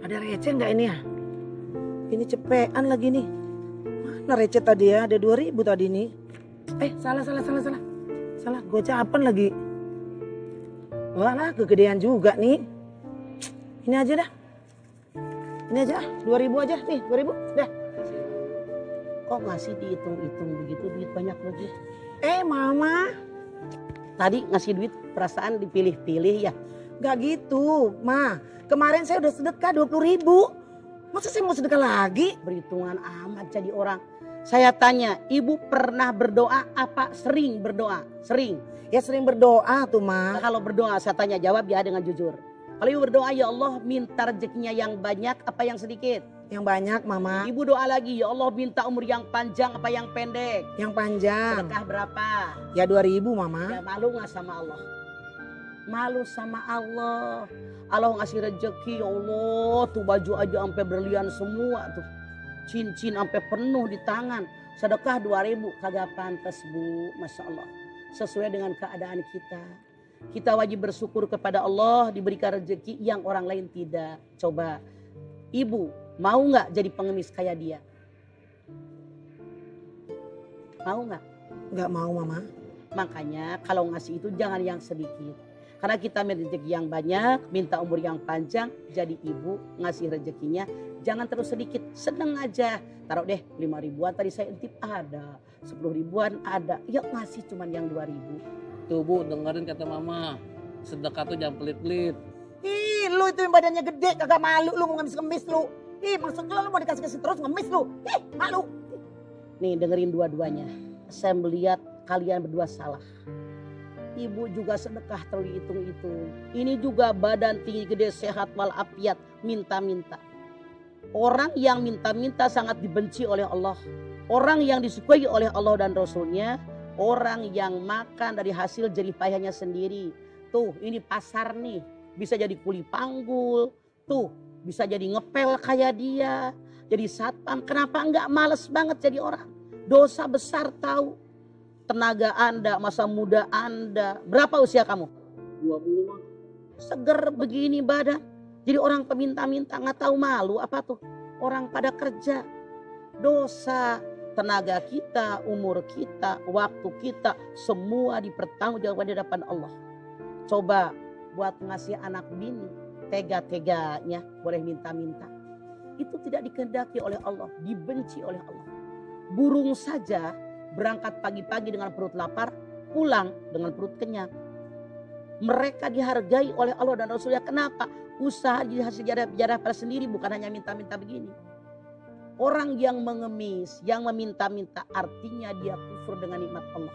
Ada receh nggak ini ya? Ini cepean lagi nih. Mana receh tadi ya? Ada 2.000 tadi nih. Salah. Salah, gocapan lagi. Walah, kegedean juga nih. Ini aja dah. Ini aja, 2.000 aja. Nih, 2.000. Dah. Kok ngasih dihitung-hitung begitu, duit banyak lagi? Mama. Tadi ngasih duit perasaan dipilih-pilih ya? Gak gitu, Ma. Kemarin saya udah sedekah 20.000. Masa saya mau sedekah lagi? Berhitungan amat jadi orang. Saya tanya, ibu pernah berdoa apa sering berdoa? Sering. Ya sering berdoa tuh, Ma. Nah, kalau berdoa saya tanya jawab ya dengan jujur. Kalau ibu berdoa, ya Allah minta rezekinya yang banyak apa yang sedikit? Yang banyak, Mama. Ibu doa lagi, ya Allah minta umur yang panjang apa yang pendek? Yang panjang. Sedekah berapa? Ya 2.000, Mama. Ya malu gak sama Allah? Malu sama Allah. Allah ngasih rezeki, ya Allah tuh baju aja sampai berlian semua tuh. Cincin sampai penuh di tangan. Sedekah 2.000 kagak pantas, Bu. Masya Allah. Sesuai dengan keadaan kita. Kita wajib bersyukur kepada Allah diberikan rezeki yang orang lain tidak. Coba, ibu mau nggak jadi pengemis kayak dia? Mau nggak? Nggak mau, Mama. Makanya kalau ngasih itu jangan yang sedikit. Karena kita minta rezeki yang banyak, minta umur yang panjang, jadi ibu ngasih rezekinya jangan terus sedikit, seneng aja. Taruh deh 5.000-an tadi saya intip ada, 10.000-an ada, ya ngasih cuman yang 2.000. Tuh Bu, dengerin kata Mama, sedekah tuh jangan pelit-pelit. Ih, lu itu yang badannya gede, kagak malu lu mau ngemis-ngemis lu. Ih, maksud lu mau dikasih-kasih terus ngemis lu. Ih, malu. Nih dengerin dua-duanya. Saya melihat kalian berdua salah. Ibu juga sedekah terlalu hitung-hitung. Ini juga badan tinggi gede sehat walafiat minta-minta. Orang yang minta-minta sangat dibenci oleh Allah. Orang yang disukai oleh Allah dan Rasulnya. Orang yang makan dari hasil jerih payahnya sendiri. Tuh ini pasar nih. Bisa jadi kuli panggul. Tuh bisa jadi ngepel kayak dia. Jadi satpam. Kenapa enggak males banget jadi orang? Dosa besar tahu. Tenaga Anda, masa muda Anda. Berapa usia kamu? 20 Seger begini badan. Jadi orang peminta-minta nggak tahu malu apa tuh. Orang pada kerja. Dosa. Tenaga kita, umur kita, waktu kita. Semua dipertanggungjawabkan di hadapan Allah. Coba buat ngasih anak bini. Tega-teganya boleh minta-minta. Itu tidak dikehendaki oleh Allah. Dibenci oleh Allah. Burung saja berangkat pagi-pagi dengan perut lapar, pulang dengan perut kenyang. Mereka dihargai oleh Allah dan Rasulnya. Kenapa? Usaha di hasil jarah pada sendiri, bukan hanya minta-minta begini. Orang yang mengemis, yang meminta-minta, artinya dia kufur dengan nikmat Allah.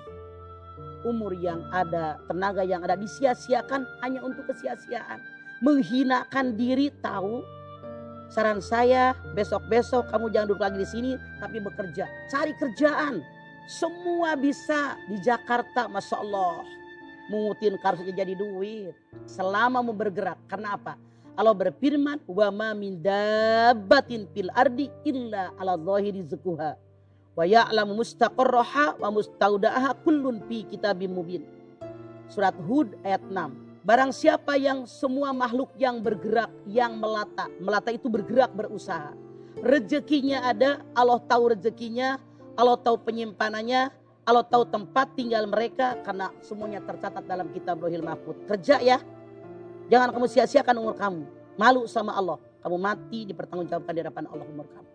Umur yang ada, tenaga yang ada disia-siakan hanya untuk kesia-siaan. Menghinakan diri, tahu. Saran saya, besok-besok kamu jangan duduk lagi di sini, tapi bekerja. Cari kerjaan. Semua bisa di Jakarta, Masya Allah. Mengutin kartunya jadi duit. Selama mau bergerak. Karena apa? Allah berfirman, wa ma min dabbatin fil ardi illa ala zahiri rizquha wa ya'lamu mustaqarraha wa mustaudaha kullun fi kitabim mubin. Surat Hud ayat 6. Barang siapa yang semua makhluk yang bergerak, yang melata. Melata itu bergerak, berusaha. Rezekinya ada, Allah tahu rezekinya, Allah tahu penyimpanannya, Allah tahu tempat tinggal mereka karena semuanya tercatat dalam kitab Lauhil Mahfuz. Kerja ya. Jangan kamu sia-siakan umur kamu. Malu sama Allah. Kamu mati dipertanggungjawabkan di hadapan Allah umur kamu.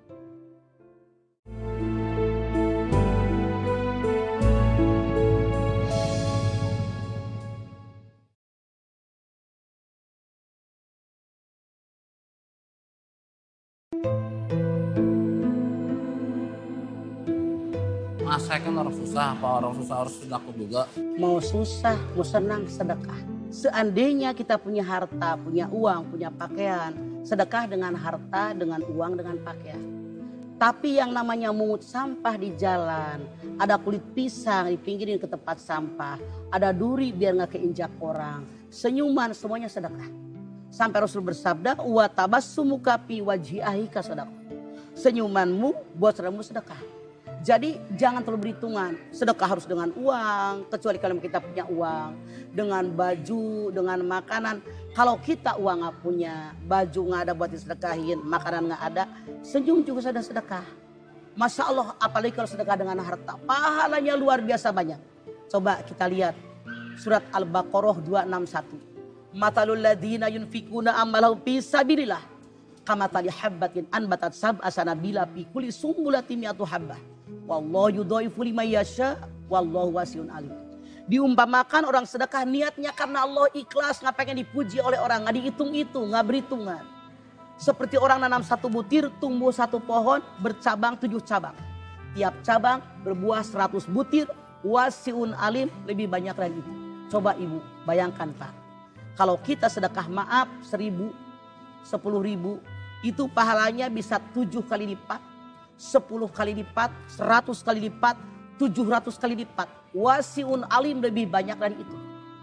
Mas, saya kan orang susah, apa orang susah harus sedekah juga? Mau susah, mau senang, sedekah. Seandainya kita punya harta, punya uang, punya pakaian, sedekah dengan harta, dengan uang, dengan pakaian. Tapi yang namanya mungut sampah di jalan, ada kulit pisang dipinggirin ke tempat sampah, ada duri biar nggak keinjak orang, senyuman semuanya sedekah. Sampai Rasul bersabda, wa tabassumuka fi wajhi ahika sedekah. Senyumanmu buat saudaramu sedekah. Jadi jangan terlalu berhitungan. Sedekah harus dengan uang, kecuali kalau kita punya uang. Dengan baju, dengan makanan. Kalau kita uang gak punya, baju gak ada buat disedekahin, makanan gak ada, senyum juga sudah sedekah. Masya Allah, apalagi kalau sedekah dengan harta, pahalanya luar biasa banyak. Coba kita lihat surat Al-Baqarah 261. Matalul ladzina yunfikuna ammalahum fi sabilillah kamathali habbatin anbatat sab'a sanabila fi kulli sumbulatin mi'atu habbah wallahu yudhaifu liman yasha wallahu wasi'un alim. Diumpamakan orang sedekah niatnya karena Allah, ikhlas, nggak pengen dipuji oleh orang, nggak dihitung-hitung, nggak berhitungan. Seperti orang nanam satu butir, tumbuh satu pohon, bercabang 7 cabang. Tiap cabang berbuah 100 butir, wasi'un alim, lebih banyak lagi itu. Coba ibu bayangkan Pak. Kalau kita sedekah maaf 1.000, 10.000, itu pahalanya bisa 7 kali lipat, 10 kali lipat, 100 kali lipat, 700 kali lipat. Wasi'un alim, lebih banyak dari itu.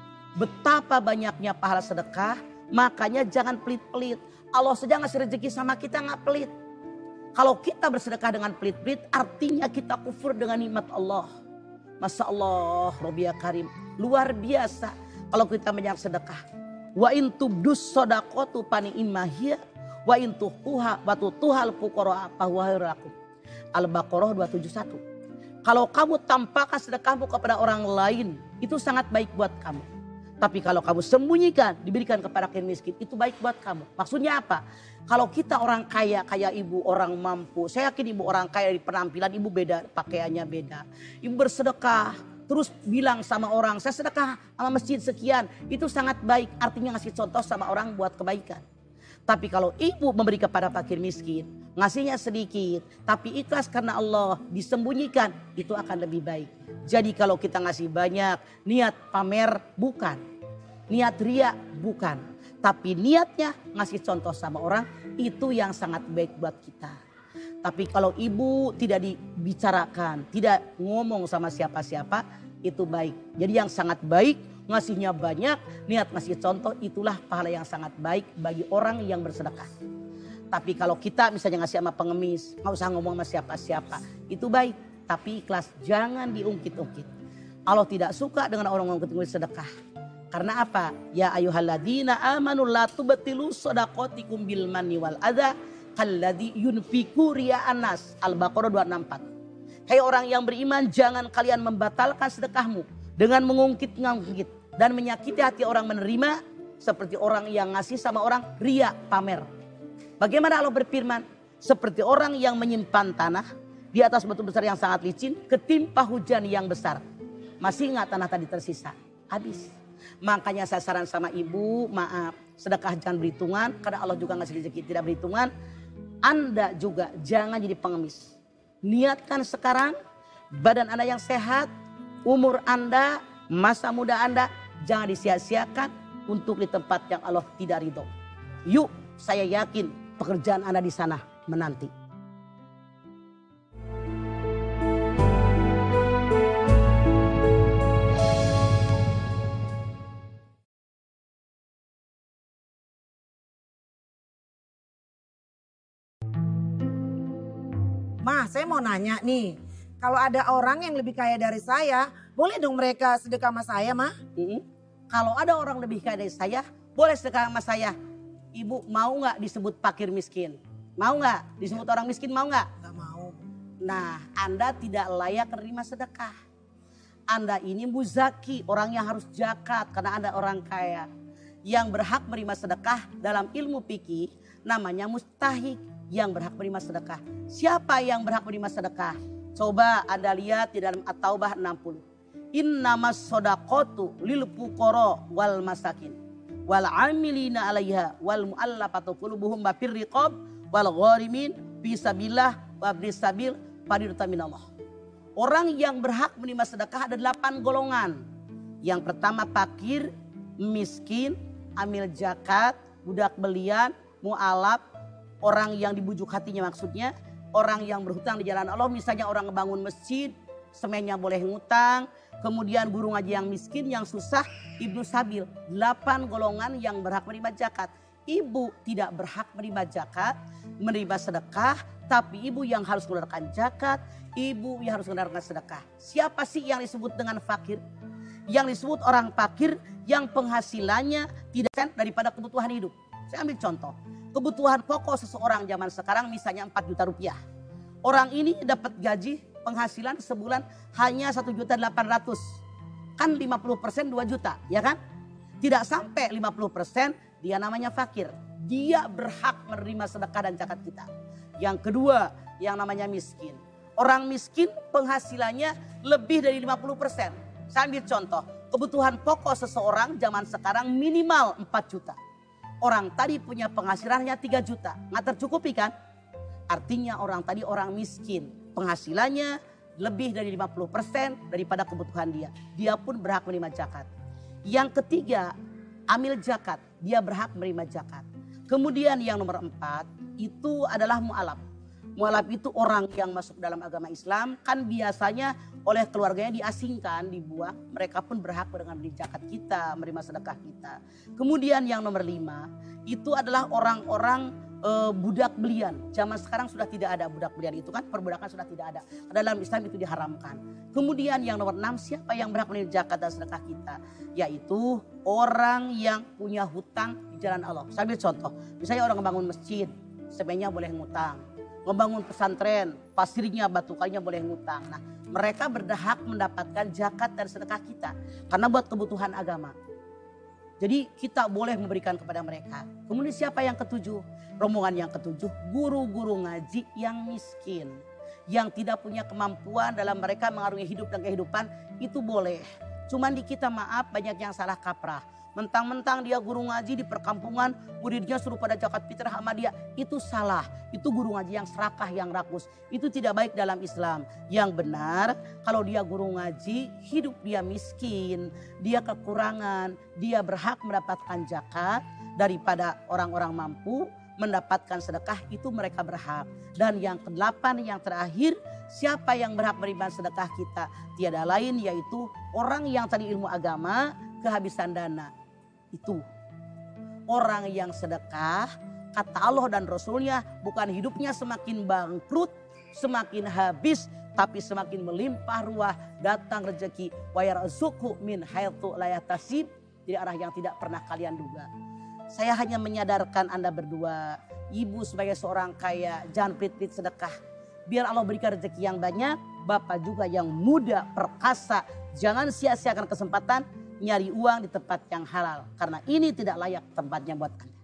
Betapa banyaknya pahala sedekah, makanya jangan pelit-pelit. Allah saja ngasih rezeki sama kita nggak pelit. Kalau kita bersedekah dengan pelit-pelit, artinya kita kufur dengan nikmat Allah. Masya Allah, Robiya Karim, luar biasa kalau kita banyak sedekah. Wa in tubdus shadaqatu pani imahia wa in tuha wa tutuhal fuqara fa huwa khairul. Al-Baqarah 271. Kalau kamu tampakkan sedekahmu kepada orang lain, itu sangat baik buat kamu. Tapi kalau kamu sembunyikan, diberikan kepada fakir miskin, itu baik buat kamu. Maksudnya apa? Kalau kita orang kaya, kayak ibu orang mampu, saya yakin ibu orang kaya di penampilan ibu beda, pakaiannya beda. Ibu bersedekah, terus bilang sama orang, saya sedekah sama masjid sekian, itu sangat baik. Artinya ngasih contoh sama orang buat kebaikan. Tapi kalau ibu memberi kepada fakir miskin, ngasihnya sedikit, tapi ikhlas karena Allah, disembunyikan, itu akan lebih baik. Jadi kalau kita ngasih banyak, niat pamer bukan, niat ria bukan. Tapi niatnya ngasih contoh sama orang, itu yang sangat baik buat kita. Tapi kalau ibu tidak dibicarakan, tidak ngomong sama siapa-siapa, itu baik. Jadi yang sangat baik, ngasihnya banyak, niat ngasih contoh, itulah pahala yang sangat baik bagi orang yang bersedekah. Tapi kalau kita misalnya ngasih sama pengemis, nggak usah ngomong sama siapa-siapa, itu baik. Tapi ikhlas, jangan diungkit-ungkit. Allah tidak suka dengan orang ungkit-ungkit sedekah. Karena apa? Ya ayyuhalladzina amanu la tubtilu shadaqatikum bil manni wal adza kalladzi yunfiqu ria'an nas. Al-Baqarah 264. Hai orang yang beriman, jangan kalian membatalkan sedekahmu dengan mengungkit-ungkit dan menyakiti hati orang menerima, seperti orang yang ngasih sama orang ria, pamer. Bagaimana Allah berfirman? Seperti orang yang menyimpan tanah di atas batu besar yang sangat licin, ketimpa hujan yang besar. Masih ingat tanah tadi tersisa? Habis. Makanya saya saran sama ibu, maaf, sedekah jangan berhitungan, karena Allah juga ngasih rezeki tidak berhitungan. Anda juga jangan jadi pengemis. Niatkan sekarang, badan Anda yang sehat, umur Anda, masa muda Anda, jangan disia-siakan untuk di tempat yang Allah tidak ridho. Yuk, saya yakin pekerjaan Anda di sana menanti. Ma, saya mau nanya nih. Kalau ada orang yang lebih kaya dari saya, boleh dong mereka sedekah sama saya, Ma? Kalau ada orang lebih kaya dari saya, boleh sedekah sama saya. Ibu mau nggak disebut fakir miskin? Mau nggak disebut orang miskin? Mau nggak? Gak mau. Nah, Anda tidak layak menerima sedekah. Anda ini muzaki, orang yang harus zakat karena Anda orang kaya. Yang berhak menerima sedekah dalam ilmu fikih namanya mustahik, yang berhak menerima sedekah. Siapa yang berhak menerima sedekah? Coba Anda lihat di dalam At-Taubah 60. Innamas shadaqatu lil fuqara wal masakin wal amilina 'alaiha wal mu'allafati qulubuhum wa fir riqab wal gharimin fi sabilillah wa ibnis sabil fardatan minallah. Orang yang berhak menerima sedekah ada 8 golongan. Yang pertama fakir, miskin, amil zakat, budak belian, mu'alaf, orang yang dibujuk hatinya maksudnya, orang yang berhutang di jalan Allah, misalnya orang ngebangun masjid, semennya boleh ngutang, kemudian guru ngaji yang miskin, yang susah, ibnu sabil. 8 golongan yang berhak menerima zakat. ibu tidak berhak menerima zakat, menerima sedekah, tapi ibu yang harus mengeluarkan zakat, ibu yang harus mengeluarkan sedekah. Siapa sih yang disebut dengan fakir? Yang disebut orang fakir yang penghasilannya tidak daripada kebutuhan hidup. Saya ambil contoh, kebutuhan pokok seseorang zaman sekarang misalnya 4 juta rupiah. Orang ini dapat gaji penghasilan sebulan hanya 1.800.000. Kan 50% 2 juta, ya kan? Tidak sampai 50% dia namanya fakir. Dia berhak menerima sedekah dan zakat kita. Yang kedua yang namanya miskin. Orang miskin penghasilannya lebih dari 50%. Saya ambil contoh, kebutuhan pokok seseorang zaman sekarang minimal 4 juta. Orang tadi punya penghasilannya 3 juta. Nggak tercukupi kan? Artinya orang tadi orang miskin. Penghasilannya lebih dari 50% daripada kebutuhan dia. Dia pun berhak menerima zakat. Yang ketiga, amil zakat. Dia berhak menerima zakat. Kemudian yang nomor 4 itu adalah mu'alaf. Mu'alaf itu orang yang masuk dalam agama Islam. Kan biasanya oleh keluarganya diasingkan, dibuang. Mereka pun berhak menerima zakat kita, menerima sedekah kita. Kemudian yang nomor 5 itu adalah orang-orang budak belian. Zaman sekarang sudah tidak ada budak belian itu kan, perbudakan sudah tidak ada. Dalam Islam itu diharamkan. Kemudian yang nomor 6, siapa yang berhak menerima zakat dan sedekah kita? Yaitu orang yang punya hutang di jalan Allah. Saya ambil contoh, misalnya orang membangun masjid, sebenarnya boleh ngutang. Membangun pesantren, pasirnya, batu kayunya boleh ngutang. Nah, mereka berhak mendapatkan zakat dan sedekah kita karena buat kebutuhan agama. Jadi kita boleh memberikan kepada mereka. Kemudian siapa yang ketujuh? Rombongan yang ketujuh, guru-guru ngaji yang miskin. Yang tidak punya kemampuan dalam mereka mengarungi hidup dan kehidupan, itu boleh. Cuman di kita maaf banyak yang salah kaprah. Mentang-mentang dia guru ngaji di perkampungan, muridnya suruh pada zakat fitrah sama dia. Itu salah, itu guru ngaji yang serakah, yang rakus. Itu tidak baik dalam Islam. Yang benar, kalau dia guru ngaji, hidup dia miskin, dia kekurangan, dia berhak mendapatkan zakat daripada orang-orang mampu, mendapatkan sedekah, itu mereka berhak. Dan yang ke-8 yang terakhir, siapa yang berhak menerima sedekah kita? Tiada lain yaitu orang yang tadi ilmu agama kehabisan dana. Itu orang yang sedekah, kata Allah dan Rasulnya, bukan hidupnya semakin bangkrut, semakin habis, tapi semakin melimpah ruah, datang rezeki, wa yarzuqhu min haitsu la yahtasib, dari arah yang tidak pernah kalian duga. Saya hanya menyadarkan Anda berdua, ibu sebagai seorang kaya, jangan pelit-pelit sedekah. Biar Allah berikan rezeki yang banyak, bapak juga yang muda, perkasa, jangan sia-siakan kesempatan nyari uang di tempat yang halal. Karena ini tidak layak tempatnya buat Anda.